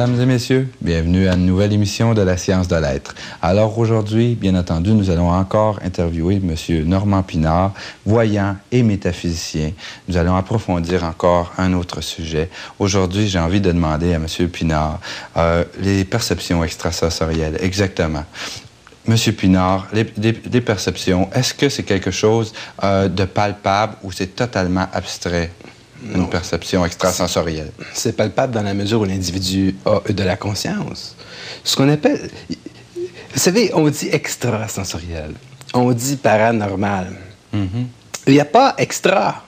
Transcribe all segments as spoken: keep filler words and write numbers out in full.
Mesdames et messieurs, bienvenue à une nouvelle émission de la Science de l'être. Alors aujourd'hui, bien entendu, nous allons encore interviewer M. Normand Pinard, voyant et métaphysicien. Nous allons approfondir encore un autre sujet. Aujourd'hui, j'ai envie de demander à M. Pinard euh, les perceptions extrasensorielles, exactement. Monsieur Pinard, les, les, les perceptions, est-ce que c'est quelque chose euh, de palpable ou c'est totalement abstrait? Une non. perception extrasensorielle. C'est palpable dans la mesure où l'individu a de la conscience. Ce qu'on appelle... Vous savez, on dit extrasensoriel, on dit paranormal. Mm-hmm. Il n'y a pas extra.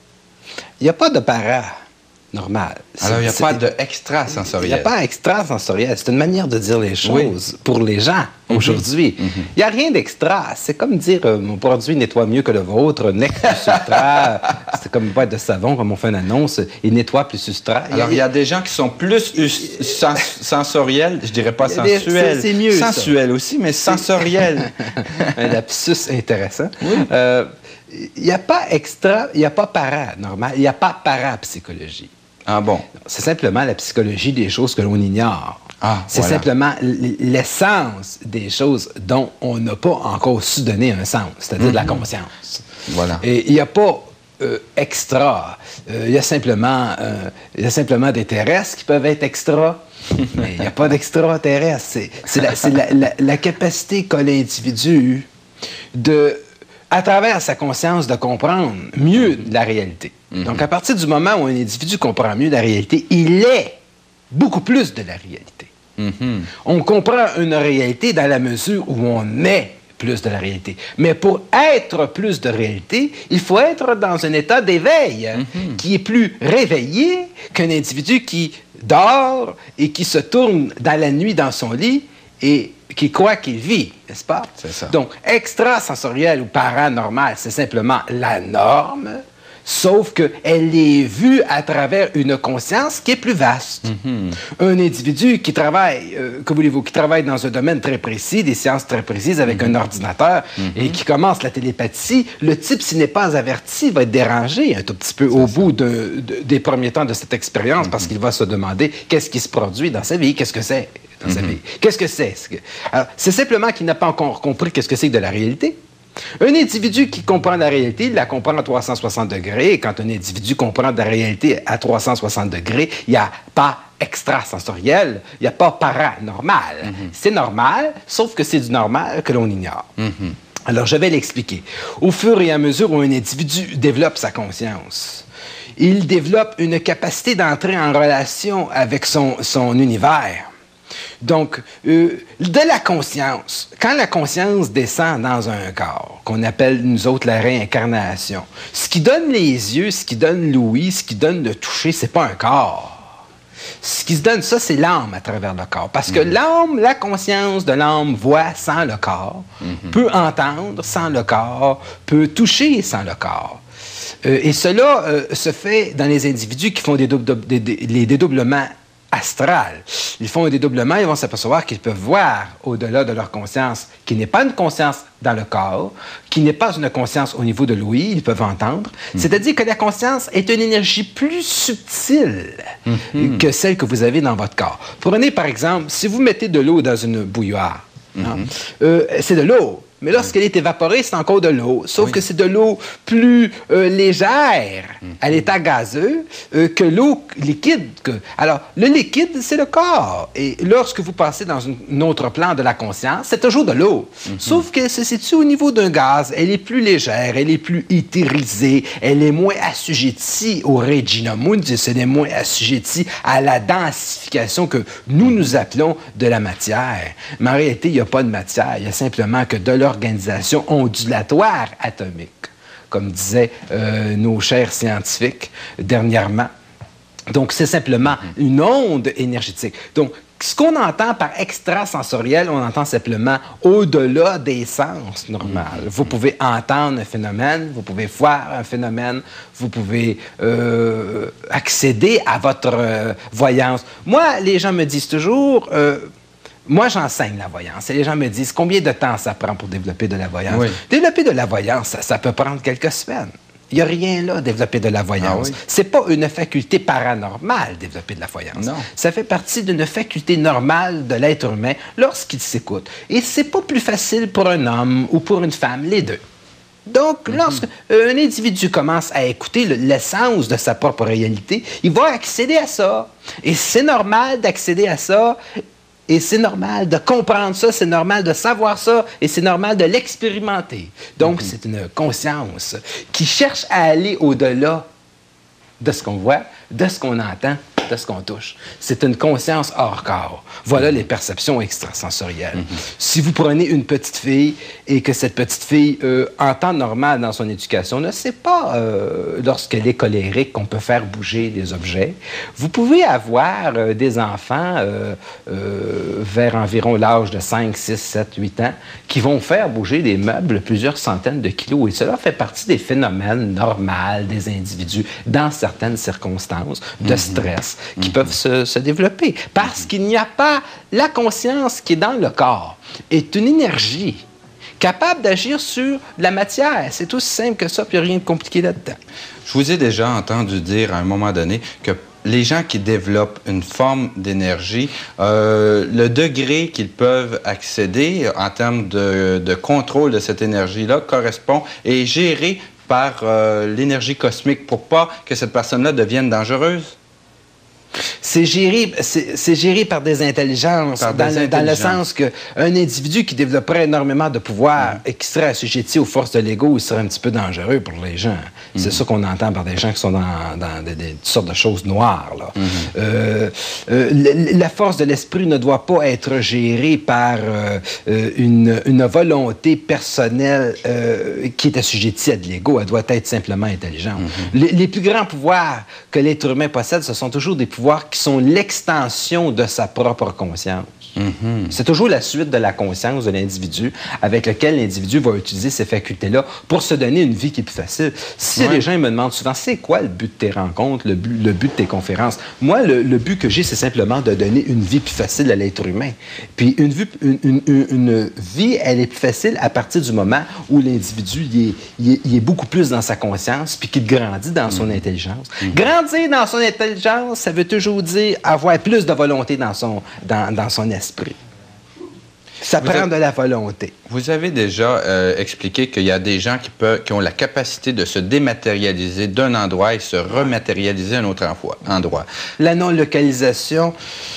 Il n'y a pas de paranormal. Alors, il n'y a pas de extrasensoriel. Il n'y a pas extrasensoriel. C'est une manière de dire les choses oui. pour les gens aujourd'hui. Il mm-hmm. n'y a rien d'extra. C'est comme dire euh, mon produit nettoie mieux que le vôtre, nec plus ultra. C'est comme une boîte de savon, comme on fait une annonce, il nettoie plus ultra. Alors, il y a des gens qui sont plus sens sensoriels, je dirais pas sensuels. C'est mieux. Sensuels aussi, mais sensoriels. Un lapsus intéressant. Oui. Euh, il n'y a pas extra, il n'y a pas paranormal, il n'y a pas parapsychologie. Ah bon? C'est simplement la psychologie des choses que l'on ignore. Ah, c'est voilà. simplement l'essence des choses dont on n'a pas encore su donner un sens, c'est-à-dire mm-hmm. de la conscience. Voilà. Et il n'y a pas euh, extra. Euh, il y a simplement, euh, il y a simplement des terrestres qui peuvent être extra, mais il n'y a pas d'extraterrestres. C'est la, la, la, la capacité qu'a l'individu de, à travers sa conscience, de comprendre mieux la réalité. Mm-hmm. Donc, à partir du moment où un individu comprend mieux la réalité, il est beaucoup plus de la réalité. Mm-hmm. On comprend une réalité dans la mesure où on est plus de la réalité. Mais pour être plus de réalité, il faut être dans un état d'éveil mm-hmm. qui est plus réveillé qu'un individu qui dort et qui se tourne dans la nuit dans son lit et qui croit qu'il vit, n'est-ce pas? C'est ça. Donc, extrasensoriel ou paranormal, c'est simplement la norme, sauf qu'elle est vue à travers une conscience qui est plus vaste. Mm-hmm. Un individu qui travaille, euh, que voulez-vous, qui travaille dans un domaine très précis, des sciences très précises avec mm-hmm. un ordinateur, mm-hmm. et qui commence la télépathie, le type, s'il n'est pas averti, va être dérangé un tout petit peu au bout de, de, des premiers temps de cette expérience, mm-hmm. parce qu'il va se demander qu'est-ce qui se produit dans sa vie, qu'est-ce que c'est dans mm-hmm. sa vie. Qu'est-ce que c'est? Alors, c'est simplement qu'il n'a pas encore compris qu'est-ce que c'est que de la réalité. Un individu qui comprend la réalité, il la comprend à trois cent soixante degrés. Et quand un individu comprend la réalité à trois cent soixante degrés, il n'y a pas extrasensoriel, il n'y a pas paranormal. Mm-hmm. C'est normal, sauf que c'est du normal que l'on ignore. Mm-hmm. Alors, je vais l'expliquer. Au fur et à mesure où un individu développe sa conscience, il développe une capacité d'entrer en relation avec son, son univers. Donc, euh, de la conscience, quand la conscience descend dans un corps, qu'on appelle, nous autres, la réincarnation, ce qui donne les yeux, ce qui donne l'ouïe, ce qui donne le toucher, c'est pas un corps. Ce qui se donne, ça, c'est l'âme à travers le corps. Parce que mm-hmm. l'âme, la conscience de l'âme voit sans le corps, mm-hmm. peut entendre sans le corps, peut toucher sans le corps. Euh, et cela euh, se fait dans les individus qui font des, des, des, les dédoublements astral. Ils font un dédoublement, ils vont s'apercevoir qu'ils peuvent voir au-delà de leur conscience, qui n'est pas une conscience dans le corps, qui n'est pas une conscience au niveau de l'ouïe, ils peuvent entendre. Mm-hmm. C'est-à-dire que la conscience est une énergie plus subtile mm-hmm. que celle que vous avez dans votre corps. Prenez par exemple, si vous mettez de l'eau dans une bouilloire, mm-hmm. hein, euh, c'est de l'eau. Mais lorsqu'elle est évaporée, c'est encore de l'eau. Sauf oui. que c'est de l'eau plus euh, légère mmh. à l'état gazeux euh, que l'eau liquide. Que... Alors, le liquide, c'est le corps. Et lorsque vous passez dans un autre plan de la conscience, c'est toujours de l'eau. Mmh. Sauf qu'elle se situe au niveau d'un gaz. Elle est plus légère, elle est plus éthérisée, elle est moins assujettie au Regina Mundi, elle est moins assujettie à la densification que nous, nous appelons de la matière. Mais en réalité, il n'y a pas de matière. Il y a simplement que de l'eau organisation ondulatoire atomique, comme disaient euh, nos chers scientifiques dernièrement. Donc, c'est simplement une onde énergétique. Donc, ce qu'on entend par extrasensoriel, on entend simplement au-delà des sens normales. Vous pouvez entendre un phénomène, vous pouvez voir un phénomène, vous pouvez euh, accéder à votre euh, voyance. Moi, les gens me disent toujours... Euh, Moi, j'enseigne la voyance et les gens me disent combien de temps ça prend pour développer de la voyance. Oui. Développer de la voyance, ça, ça peut prendre quelques semaines. Il n'y a rien là, développer de la voyance. Ah oui? C'est pas une faculté paranormale, développer de la voyance. Non. Ça fait partie d'une faculté normale de l'être humain lorsqu'il s'écoute. Et c'est pas plus facile pour un homme ou pour une femme, les deux. Donc, mm-hmm. lorsqu'un individu commence à écouter l'essence de sa propre réalité, il va accéder à ça. Et c'est normal d'accéder à ça. Et c'est normal de comprendre ça, c'est normal de savoir ça, et c'est normal de l'expérimenter. Donc, mm-hmm. c'est une conscience qui cherche à aller au-delà de ce qu'on voit, de ce qu'on entend, de ce qu'on touche. C'est une conscience hors corps. Voilà les perceptions extrasensorielles. Mm-hmm. Si vous prenez une petite fille et que cette petite fille, euh, en temps normal dans son éducation, ne sait pas, euh, lorsqu'elle est colérique, qu'on peut faire bouger des objets, vous pouvez avoir euh, des enfants euh, euh, vers environ l'âge de cinq, six, sept, huit ans qui vont faire bouger des meubles plusieurs centaines de kilos. Et cela fait partie des phénomènes normaux des individus dans certaines circonstances de mm-hmm. stress qui mm-hmm. peuvent se, se développer. Parce mm-hmm. qu'il n'y a pas... La conscience qui est dans le corps est une énergie capable d'agir sur la matière. C'est aussi simple que ça, puis rien de compliqué là-dedans. Je vous ai déjà entendu dire à un moment donné que les gens qui développent une forme d'énergie, euh, le degré qu'ils peuvent accéder en termes de, de contrôle de cette énergie-là correspond et est géré par euh, l'énergie cosmique pour pas que cette personne-là devienne dangereuse? C'est géré, c'est géré par des intelligences, par dans, des le, intelligences. dans le sens qu'un individu qui développerait énormément de pouvoir mm. et qui serait assujetti aux forces de l'ego, il serait un petit peu dangereux pour les gens. Mm. C'est ça qu'on entend par des gens qui sont dans, dans des, des sortes de choses noires. Là. Mm. Euh, euh, la force de l'esprit ne doit pas être gérée par euh, une, une volonté personnelle euh, qui est assujettie à de l'ego. Elle doit être simplement intelligente. Mm. Les, les plus grands pouvoirs que l'être humain possède, ce sont toujours des pouvoirs qui sont l'extension de sa propre conscience. Mm-hmm. C'est toujours la suite de la conscience de l'individu avec lequel l'individu va utiliser ces facultés-là pour se donner une vie qui est plus facile. Si ouais. les gens me demandent souvent, c'est quoi le but de tes rencontres, le but, le but de tes conférences? Moi, le, le but que j'ai, c'est simplement de donner une vie plus facile à l'être humain. Puis une, vie, une, une, une, une vie, elle est plus facile à partir du moment où l'individu il est, il est, il est beaucoup plus dans sa conscience puis qu'il grandit dans son mm-hmm. intelligence. Mm-hmm. Grandir dans son intelligence, ça veut toujours dire avoir plus de volonté dans son, dans, dans son esprit. Ça vous prend avez, de la volonté. Vous avez déjà euh, expliqué qu'il y a des gens qui, peuvent, qui ont la capacité de se dématérialiser d'un endroit et se rematérialiser à un autre endroit. La non-localisation,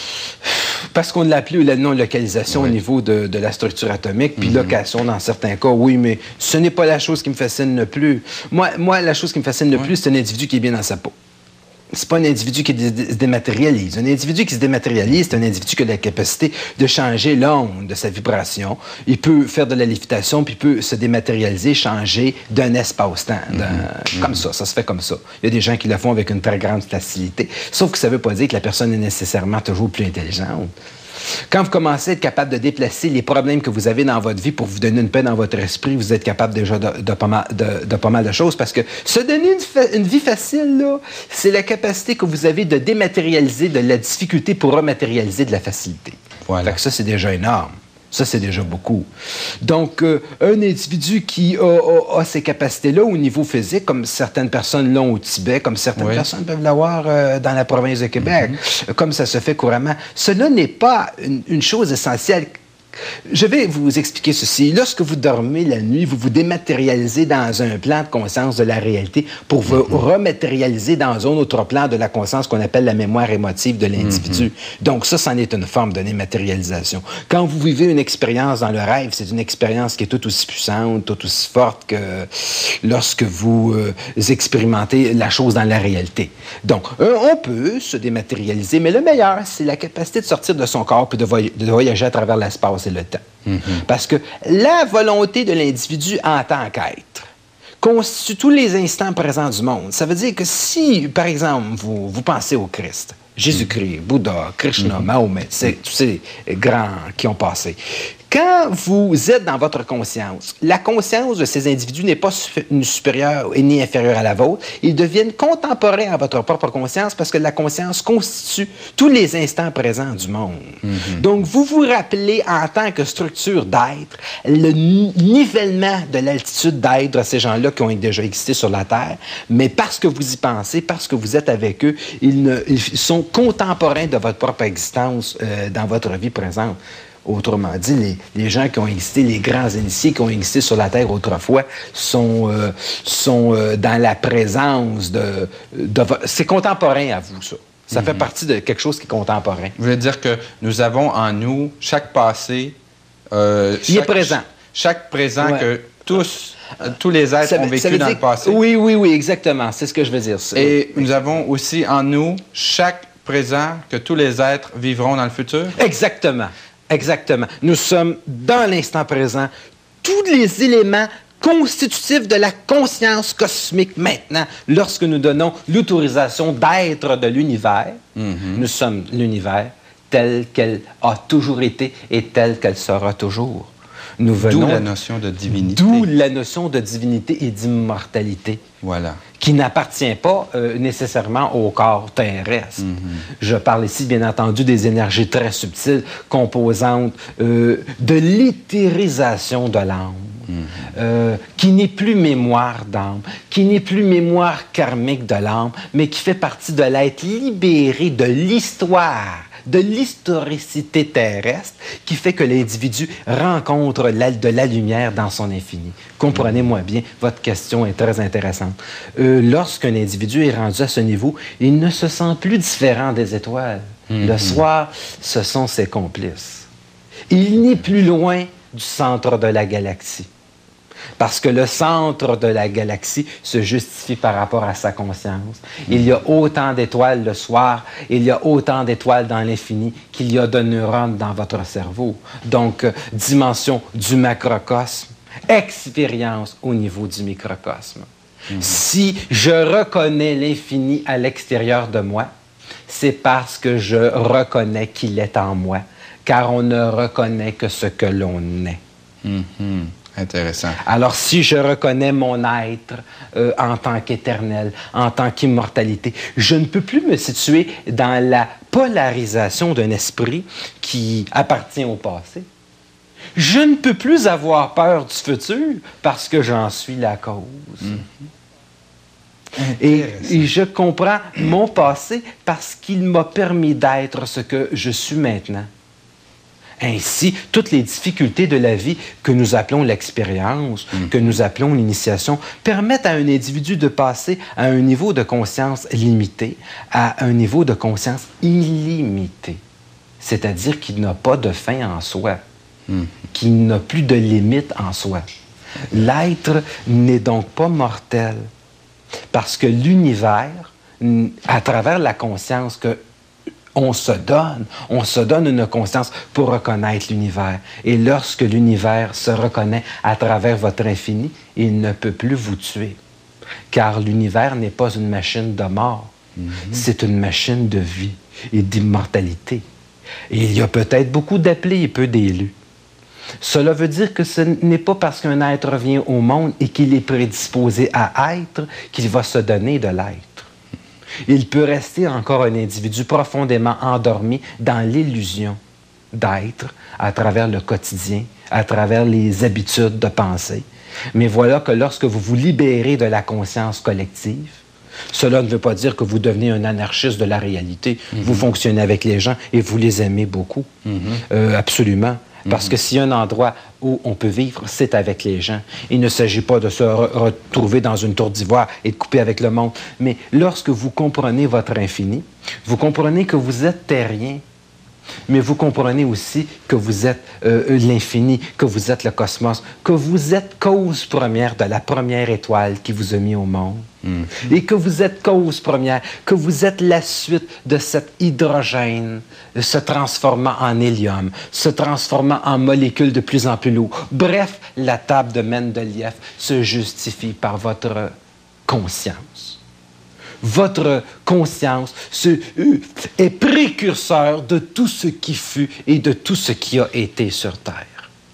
parce qu'on l'appelait la non-localisation oui. au niveau de, de la structure atomique, puis mm-hmm. location dans certains cas, oui, mais ce n'est pas la chose qui me fascine le plus. Moi, moi la chose qui me fascine le oui. plus, c'est un individu qui est bien dans sa peau. C'est pas un individu qui se dématérialise. Un individu qui se dématérialise, c'est un individu qui a la capacité de changer l'onde de sa vibration. Il peut faire de la lévitation, puis il peut se dématérialiser, changer d'un espace-temps. Mm-hmm. Comme ça, ça se fait comme ça. Il y a des gens qui le font avec une très grande facilité. Sauf que ça veut pas dire que la personne est nécessairement toujours plus intelligente. Quand vous commencez à être capable de déplacer les problèmes que vous avez dans votre vie pour vous donner une paix dans votre esprit, vous êtes capable déjà de, de, pas, mal, de, de pas mal de choses parce que se donner une, fa une vie facile, là, c'est la capacité que vous avez de dématérialiser de la difficulté pour rematérialiser de la facilité. Voilà. Fait que ça, c'est déjà énorme. Ça, c'est déjà beaucoup. Donc, euh, un individu qui a, a, a ces capacités-là au niveau physique, comme certaines personnes l'ont au Tibet, comme certaines oui. personnes peuvent l'avoir euh, dans la province de Québec, mm-hmm. comme ça se fait couramment, cela n'est pas une, une chose essentielle. Je vais vous expliquer ceci. Lorsque vous dormez la nuit, vous vous dématérialisez dans un plan de conscience de la réalité pour vous mm-hmm. rematérialiser dans un autre plan de la conscience qu'on appelle la mémoire émotive de l'individu. Mm-hmm. Donc ça, c'en est une forme de dématérialisation. Quand vous vivez une expérience dans le rêve, c'est une expérience qui est tout aussi puissante, tout aussi forte que lorsque vous euh, expérimentez la chose dans la réalité. Donc, euh, on peut se dématérialiser, mais le meilleur, c'est la capacité de sortir de son corps et de, voy de voyager à travers l'espace et le temps. Mm-hmm. Parce que la volonté de l'individu en tant qu'être constitue tous les instants présents du monde. Ça veut dire que si, par exemple, vous, vous pensez au Christ, Jésus-Christ, mm-hmm. Bouddha, Krishna, mm-hmm. Mahomet, c'est tous ces grands qui ont passé. Quand vous êtes dans votre conscience, la conscience de ces individus n'est pas supérieure et ni inférieure à la vôtre. Ils deviennent contemporains à votre propre conscience parce que la conscience constitue tous les instants présents du monde. Mm-hmm. Donc, vous vous rappelez en tant que structure d'être le nivellement de l'altitude d'être de ces gens-là qui ont déjà existé sur la Terre, mais parce que vous y pensez, parce que vous êtes avec eux, ils, ne, ils sont contemporains de votre propre existence euh, dans votre vie présente. Autrement dit, les, les gens qui ont existé, les grands initiés qui ont existé sur la Terre autrefois, sont, euh, sont euh, dans la présence de... de c'est contemporain à vous, ça. Ça mm-hmm. fait partie de quelque chose qui est contemporain. Vous voulez dire que nous avons en nous chaque passé... Euh, chaque, Il est présent. Chaque présent ouais. que tous... Tous les êtres ça, ont vécu dans dire, le passé. Oui, oui, oui, exactement. C'est ce que je veux dire. Et nous avons aussi en nous chaque présent que tous les êtres vivront dans le futur? Exactement. Exactement. Nous sommes dans l'instant présent. Tous les éléments constitutifs de la conscience cosmique maintenant, lorsque nous donnons l'autorisation d'être de l'univers, mm-hmm. nous sommes l'univers tel qu'elle a toujours été et tel qu'elle sera toujours. Nous venons, d'où la notion de divinité. D'où la notion de divinité et d'immortalité. Voilà. Qui n'appartient pas euh, nécessairement au corps terrestre. Mm-hmm. Je parle ici, bien entendu, des énergies très subtiles, composantes euh, de l'éthérisation de l'âme, mm-hmm. euh, qui n'est plus mémoire d'âme, qui n'est plus mémoire karmique de l'âme, mais qui fait partie de l'être libéré de l'histoire, de l'historicité terrestre qui fait que l'individu rencontre la, de la lumière dans son infini. Comprenez-moi bien, votre question est très intéressante. Euh, lorsqu'un individu est rendu à ce niveau, il ne se sent plus différent des étoiles. Mm-hmm. Le soir, ce sont ses complices. Il n'est plus loin du centre de la galaxie. Parce que le centre de la galaxie se justifie par rapport à sa conscience. Il y a autant d'étoiles le soir, il y a autant d'étoiles dans l'infini qu'il y a de neurones dans votre cerveau. Donc, euh, dimension du macrocosme, expérience au niveau du microcosme. Mm-hmm. Si je reconnais l'infini à l'extérieur de moi, c'est parce que je reconnais qu'il est en moi, car on ne reconnaît que ce que l'on est. Mm-hmm. Intéressant. Alors, si je reconnais mon être euh, en tant qu'éternel, en tant qu'immortalité, je ne peux plus me situer dans la polarisation d'un esprit qui appartient au passé. Je ne peux plus avoir peur du futur parce que j'en suis la cause. Mm-hmm. Et, et je comprends mon passé parce qu'il m'a permis d'être ce que je suis maintenant. Ainsi, toutes les difficultés de la vie que nous appelons l'expérience, mmh. que nous appelons l'initiation, permettent à un individu de passer à un niveau de conscience limité, à un niveau de conscience illimité. C'est-à-dire qu'il n'a pas de fin en soi, mmh. qu'il n'a plus de limite en soi. L'être n'est donc pas mortel, parce que l'univers, à travers la conscience que on se donne, on se donne une conscience pour reconnaître l'univers. Et lorsque l'univers se reconnaît à travers votre infini, il ne peut plus vous tuer. Car l'univers n'est pas une machine de mort, mm-hmm. c'est une machine de vie et d'immortalité. Et il y a peut-être beaucoup d'appelés et peu d'élus. Cela veut dire que ce n'est pas parce qu'un être vient au monde et qu'il est prédisposé à être qu'il va se donner de l'être. Il peut rester encore un individu profondément endormi dans l'illusion d'être à travers le quotidien, à travers les habitudes de pensée. Mais voilà que lorsque vous vous libérez de la conscience collective, cela ne veut pas dire que vous devenez un anarchiste de la réalité. Mm-hmm. Vous fonctionnez avec les gens et vous les aimez beaucoup. Mm-hmm. Euh, absolument. Parce mm-hmm. que s'il y a un endroit où on peut vivre, c'est avec les gens. Il ne s'agit pas de se re- retrouver dans une tour d'ivoire et de couper avec le monde. Mais lorsque vous comprenez votre infini, vous comprenez que vous êtes terrien, mais vous comprenez aussi que vous êtes euh, l'infini, que vous êtes le cosmos, que vous êtes cause première de la première étoile qui vous a mis au monde. Mm. Et que vous êtes cause première, que vous êtes la suite de cet hydrogène se transformant en hélium, se transformant en molécules de plus en plus lourdes. Bref, la table de Mendeleïev se justifie par votre conscience. Votre conscience se, euh, est précurseur de tout ce qui fut et de tout ce qui a été sur Terre.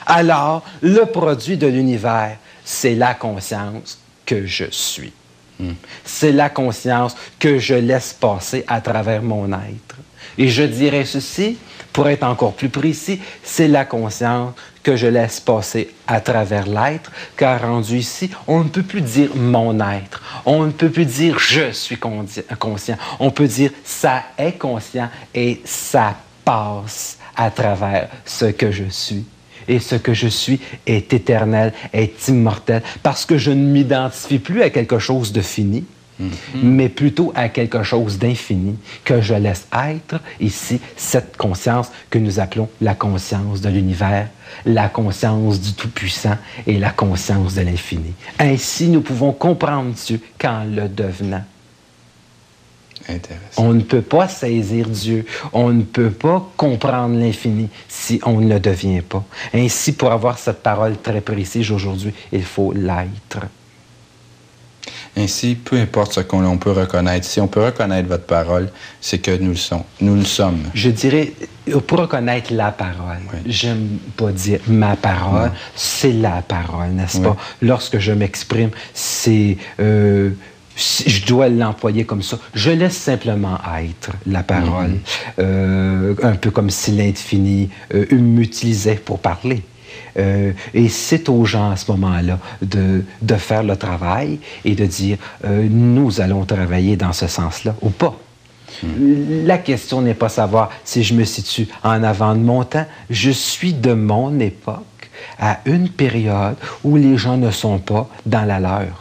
Alors, le produit de l'univers, c'est la conscience que je suis. Mm. C'est la conscience que je laisse passer à travers mon être. Et je dirais ceci, pour être encore plus précis, c'est la conscience que je laisse passer à travers l'être, car rendu ici, on ne peut plus dire mon être, on ne peut plus dire je suis conscient, on peut dire ça est conscient et ça passe à travers ce que je suis. Et ce que je suis est éternel, est immortel, parce que je ne m'identifie plus à quelque chose de fini, mm-hmm. mais plutôt à quelque chose d'infini, que je laisse être ici, cette conscience que nous appelons la conscience de l'univers, la conscience du Tout-Puissant et la conscience de l'infini. Ainsi, nous pouvons comprendre Dieu qu'en le devenant. Intéressant. On ne peut pas saisir Dieu, on ne peut pas comprendre l'infini si on ne le devient pas. Ainsi, pour avoir cette parole très précise aujourd'hui, il faut l'être. Ainsi, peu importe ce qu'on peut reconnaître, si on peut reconnaître votre parole, c'est que nous le sommes. Nous le sommes. Je dirais, pour reconnaître la parole, oui. J'aime pas dire ma parole, c'est la parole, n'est-ce oui. pas? Lorsque je m'exprime, c'est... Euh, je dois l'employer comme ça. Je laisse simplement être la parole, mm-hmm. euh, un peu comme si l'infini euh, m'utilisait pour parler. Euh, et c'est aux gens à ce moment-là de, de faire le travail et de dire euh, nous allons travailler dans ce sens-là ou pas. Mm. La question n'est pas savoir si je me situe en avant de mon temps. Je suis de mon époque à une période où les gens ne sont pas dans la leur.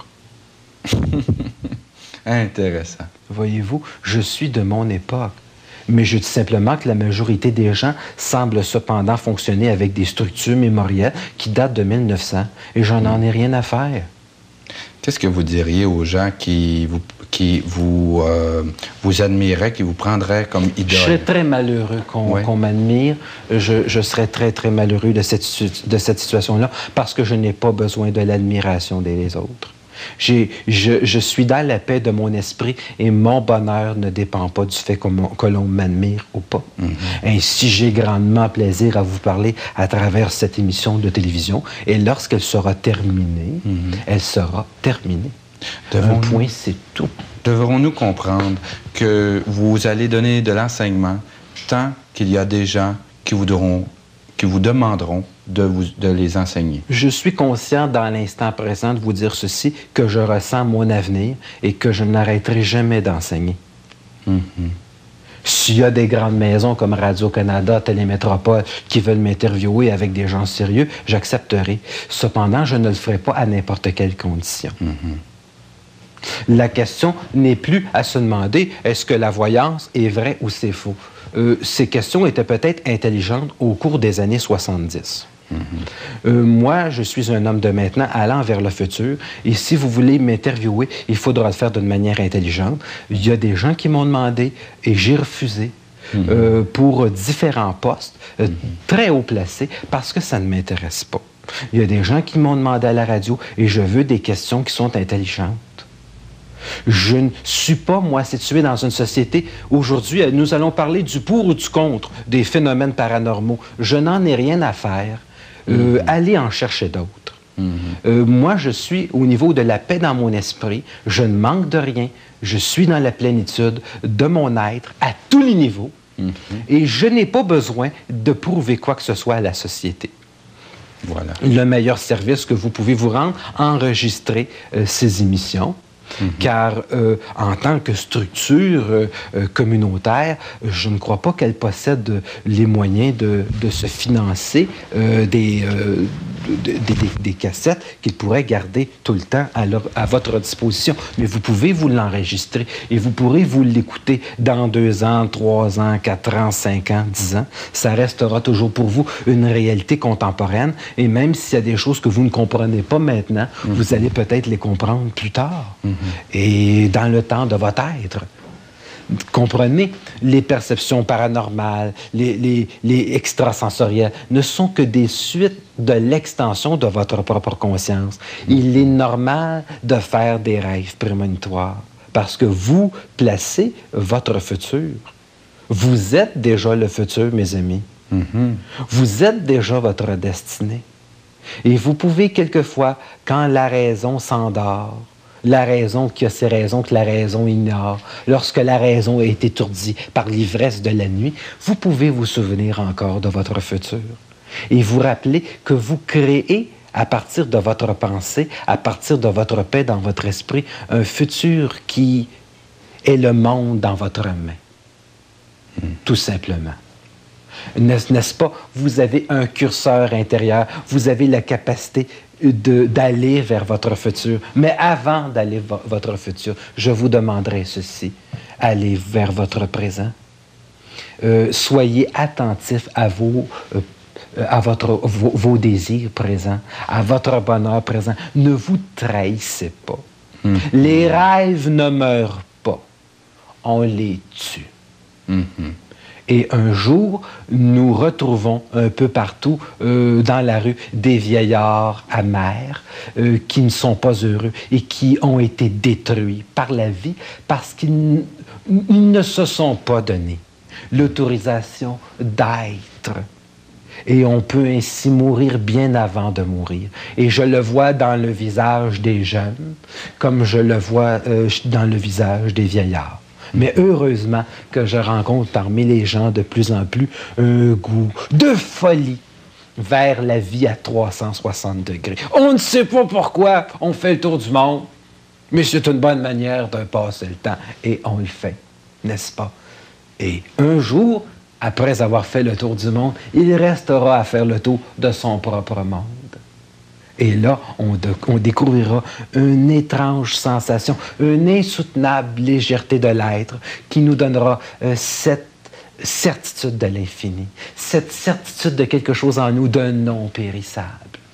Intéressant. Voyez-vous, je suis de mon époque. Mais je dis simplement que la majorité des gens semblent cependant fonctionner avec des structures mémorielles qui datent de mille neuf cents. Et j'en n'en ai rien à faire. Qu'est-ce que vous diriez aux gens qui vous, qui vous, euh, vous admiraient, qui vous prendraient comme idole? Je serais très malheureux qu'on oui. qu'on m'admire. Je, je serais très, très malheureux de cette, de cette situation-là parce que je n'ai pas besoin de l'admiration des autres. J'ai, je, je suis dans la paix de mon esprit et mon bonheur ne dépend pas du fait que, que l'on m'admire ou pas. Mm-hmm. Ainsi, j'ai grandement plaisir à vous parler à travers cette émission de télévision et lorsqu'elle sera terminée, mm-hmm. elle sera terminée. Un point, c'est tout. Devrons-nous comprendre que vous allez donner de l'enseignement tant qu'il y a des gens qui vous, devront, qui vous demanderont De, vous, de les enseigner. Je suis conscient dans l'instant présent de vous dire ceci, que je ressens mon avenir et que je n'arrêterai jamais d'enseigner. Mm-hmm. S'il y a des grandes maisons comme Radio-Canada, Télémétropole qui veulent m'interviewer avec des gens sérieux, j'accepterai. Cependant, je ne le ferai pas à n'importe quelle condition. Mm-hmm. La question n'est plus à se demander est-ce que la voyance est vraie ou c'est faux. Euh, ces questions étaient peut-être intelligentes au cours des années soixante-dix. Mm-hmm. Euh, moi, je suis un homme de maintenant allant vers le futur et si vous voulez m'interviewer, il faudra le faire d'une manière intelligente. Il y a des gens qui m'ont demandé et j'ai refusé mm-hmm. euh, pour différents postes euh, mm-hmm. très haut placés parce que ça ne m'intéresse pas. Il y a des gens qui m'ont demandé à la radio et je veux des questions qui sont intelligentes. Je ne suis pas, moi, situé dans une société. Aujourd'hui, nous allons parler du pour ou du contre des phénomènes paranormaux. Je n'en ai rien à faire. Euh, mm-hmm. Allez en chercher d'autres. Mm-hmm. Euh, moi, je suis au niveau de la paix dans mon esprit. Je ne manque de rien. Je suis dans la plénitude de mon être à tous les niveaux. Mm-hmm. Et je n'ai pas besoin de prouver quoi que ce soit à la société. Voilà. Le meilleur service que vous pouvez vous rendre, enregistrer euh, ces émissions. Mm-hmm. Car euh, en tant que structure euh, euh, communautaire, je ne crois pas qu'elle possède les moyens de, de se financer euh, des, euh, de, de, des, des cassettes qu'ils pourraient garder tout le temps à, leur, à votre disposition. Mais vous pouvez vous l'enregistrer et vous pourrez vous l'écouter dans deux ans, trois ans, quatre ans, cinq ans, dix ans. Ça restera toujours pour vous une réalité contemporaine et même s'il y a des choses que vous ne comprenez pas maintenant, mm-hmm. vous allez peut-être les comprendre plus tard. Mm-hmm. Et dans le temps de votre être. Comprenez, les perceptions paranormales, les, les, les extrasensorielles ne sont que des suites de l'extension de votre propre conscience. Il est normal de faire des rêves prémonitoires parce que vous placez votre futur. Vous êtes déjà le futur, mes amis. Mm-hmm. Vous êtes déjà votre destinée. Et vous pouvez quelquefois, quand la raison s'endort, la raison qui a ses raisons que la raison ignore, lorsque la raison est étourdie par l'ivresse de la nuit, vous pouvez vous souvenir encore de votre futur et vous rappeler que vous créez à partir de votre pensée, à partir de votre paix dans votre esprit, un futur qui est le monde dans votre main. Mm. Tout simplement. N'est-ce, n'est-ce pas? Vous avez un curseur intérieur, vous avez la capacité de, d'aller vers votre futur. Mais avant d'aller vers votre futur, je vous demanderai ceci. Allez vers votre présent. Euh, soyez attentifs à vos, euh, à votre, vos, vos désirs présents, à votre bonheur présent. Ne vous trahissez pas. Mm-hmm. Les rêves ne meurent pas. On les tue. Mm-hmm. Et un jour, nous retrouvons un peu partout euh, dans la rue des vieillards amers euh, qui ne sont pas heureux et qui ont été détruits par la vie parce qu'ils n- ils ne se sont pas donné l'autorisation d'être. Et on peut ainsi mourir bien avant de mourir. Et je le vois dans le visage des jeunes, comme je le vois euh, dans le visage des vieillards. Mais heureusement que je rencontre parmi les gens de plus en plus un goût de folie vers la vie à trois cent soixante degrés. On ne sait pas pourquoi on fait le tour du monde, mais c'est une bonne manière de passer le temps. Et on le fait, n'est-ce pas? Et un jour, après avoir fait le tour du monde, il restera à faire le tour de son propre monde. Et là, on, de, on découvrira une étrange sensation, une insoutenable légèreté de l'être qui nous donnera euh, cette certitude de l'infini, cette certitude de quelque chose en nous de non périssable.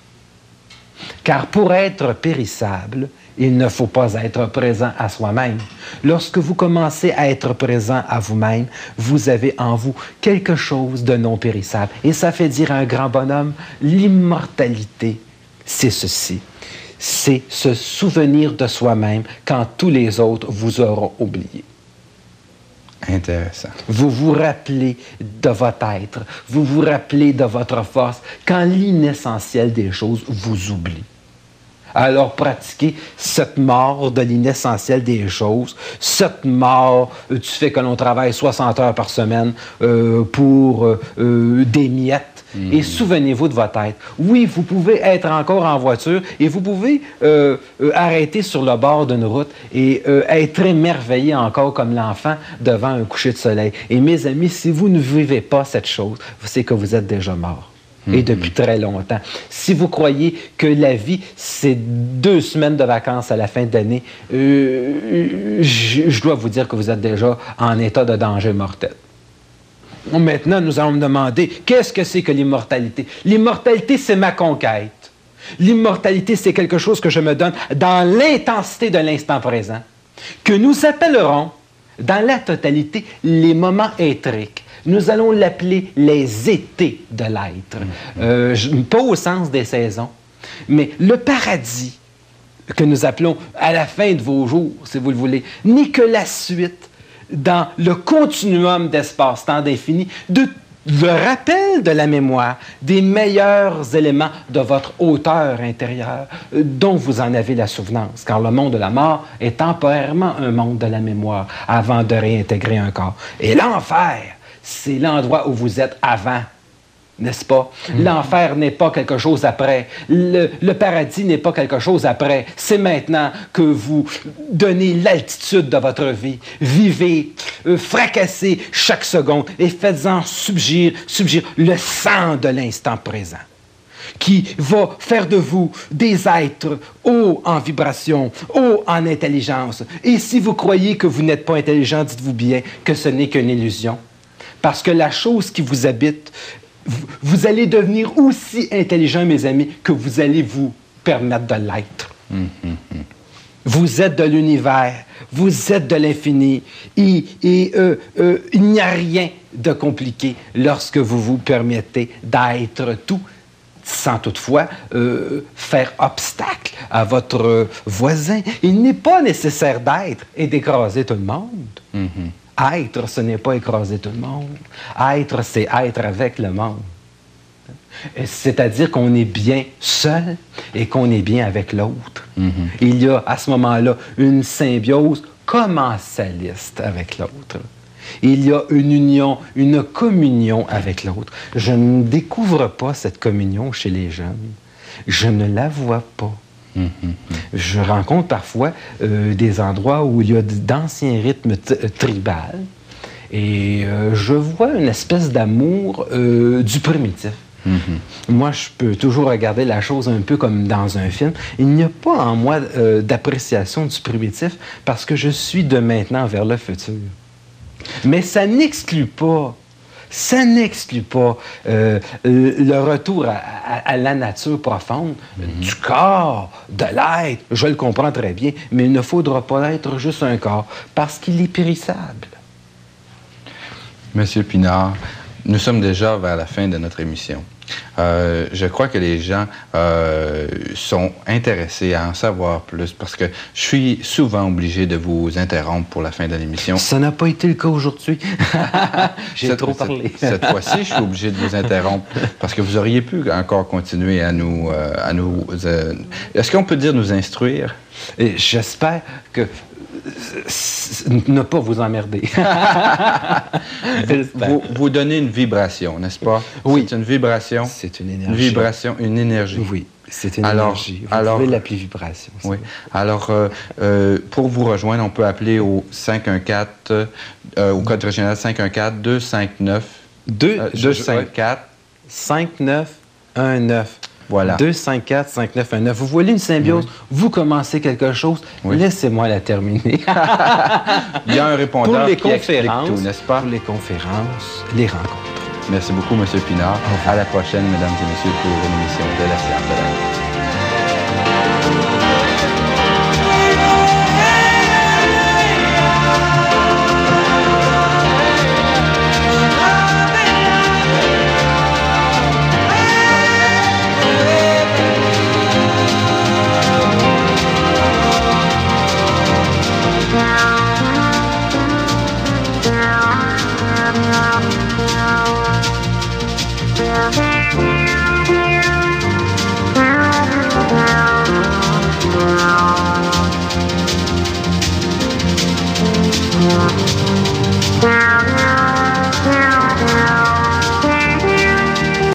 Car pour être périssable, il ne faut pas être présent à soi-même. Lorsque vous commencez à être présent à vous-même, vous avez en vous quelque chose de non périssable. Et ça fait dire à un grand bonhomme, l'immortalité, c'est ceci, c'est se souvenir de soi-même quand tous les autres vous auront oublié. Intéressant. Vous vous rappelez de votre être, vous vous rappelez de votre force quand l'inessentiel des choses vous oublie. Alors pratiquez cette mort de l'inessentiel des choses, cette mort euh, du fait que l'on travaille soixante heures par semaine euh, pour euh, euh, des miettes. Mmh. Et souvenez-vous de votre être. Oui, vous pouvez être encore en voiture et vous pouvez euh, euh, arrêter sur le bord d'une route et euh, être émerveillé encore comme l'enfant devant un coucher de soleil. Et mes amis, si vous ne vivez pas cette chose, c'est que vous êtes déjà mort. Et depuis très longtemps. Si vous croyez que la vie, c'est deux semaines de vacances à la fin de l'année, euh, je, je dois vous dire que vous êtes déjà en état de danger mortel. Maintenant, nous allons me demander, qu'est-ce que c'est que l'immortalité? L'immortalité, c'est ma conquête. L'immortalité, c'est quelque chose que je me donne dans l'intensité de l'instant présent, que nous appellerons, dans la totalité, les moments éthériques. Nous allons l'appeler les étés de l'être. Euh, pas au sens des saisons, mais le paradis que nous appelons à la fin de vos jours, si vous le voulez, n'est que la suite dans le continuum d'espace-temps d'infini de le rappel de la mémoire des meilleurs éléments de votre hauteur intérieure euh, dont vous en avez la souvenance, car le monde de la mort est temporairement un monde de la mémoire avant de réintégrer un corps. Et l'enfer, c'est l'endroit où vous êtes avant, n'est-ce pas? Mm-hmm. L'enfer n'est pas quelque chose après. Le, le paradis n'est pas quelque chose après. C'est maintenant que vous donnez l'altitude de votre vie. Vivez, euh, fracassez chaque seconde et faites-en subgir, subgir le sang de l'instant présent, qui va faire de vous des êtres hauts en vibration, hauts en intelligence. Et si vous croyez que vous n'êtes pas intelligent, dites-vous bien que ce n'est qu'une illusion. Parce que la chose qui vous habite, vous, vous allez devenir aussi intelligent, mes amis, que vous allez vous permettre de l'être. Mm-hmm. Vous êtes de l'univers, vous êtes de l'infini, et, et euh, euh, il n'y a rien de compliqué lorsque vous vous permettez d'être tout, sans toutefois euh, faire obstacle à votre voisin. Il n'est pas nécessaire d'être et d'écraser tout le monde. Mm-hmm. Être, ce n'est pas écraser tout le monde. Être, c'est être avec le monde. C'est-à-dire qu'on est bien seul et qu'on est bien avec l'autre. Mm-hmm. Il y a à ce moment-là une symbiose commensaliste avec l'autre. Il y a une union, une communion avec l'autre. Je ne découvre pas cette communion chez les jeunes. Je ne la vois pas. Mm-hmm. Je rencontre parfois euh, des endroits où il y a d'anciens rythmes tribaux et euh, je vois une espèce d'amour euh, du primitif. Mm-hmm. Moi, je peux toujours regarder la chose un peu comme dans un film. Il n'y a pas en moi euh, d'appréciation du primitif parce que je suis de maintenant vers le futur. Mais ça n'exclut pas, ça n'exclut pas euh, le retour à, à, à la nature profonde, mm-hmm. du corps, de l'être. Je le comprends très bien, mais il ne faudra pas être juste un corps parce qu'il est périssable. Monsieur Pinard, nous sommes déjà vers la fin de notre émission. Euh, je crois que les gens euh, sont intéressés à en savoir plus parce que je suis souvent obligé de vous interrompre pour la fin de l'émission. Ça n'a pas été le cas aujourd'hui. J'ai cette, trop parlé. Cette, cette fois-ci, je suis obligé de vous interrompre parce que vous auriez pu encore continuer à nous... Euh, à nous euh, est-ce qu'on peut dire nous instruire? Et j'espère que... ne pas vous emmerder. vous, vous, vous donnez une vibration, n'est-ce pas? Oui. C'est une vibration. C'est une énergie. Une vibration, une énergie. Oui, c'est une alors, énergie. Vous alors, pouvez l'appeler vibration. Oui. Alors, euh, euh, pour vous rejoindre, on peut appeler au cinq un quatre, euh, au code régional cinq un quatre, deux cinq neuf, deux cinq quatre, cinq neuf un neuf. Voilà. deux cinq quatre, cinq neuf un neuf. Vous voulez une symbiose? Oui. Vous commencez quelque chose, oui. Laissez-moi la terminer. Il y a un répondeur pour les qui conférences, explique tout, n'est-ce pas? Pour les conférences, les rencontres. Merci beaucoup, M. Pinard. À la prochaine, mesdames et messieurs, pour une émission de la science de l'être. Yeah.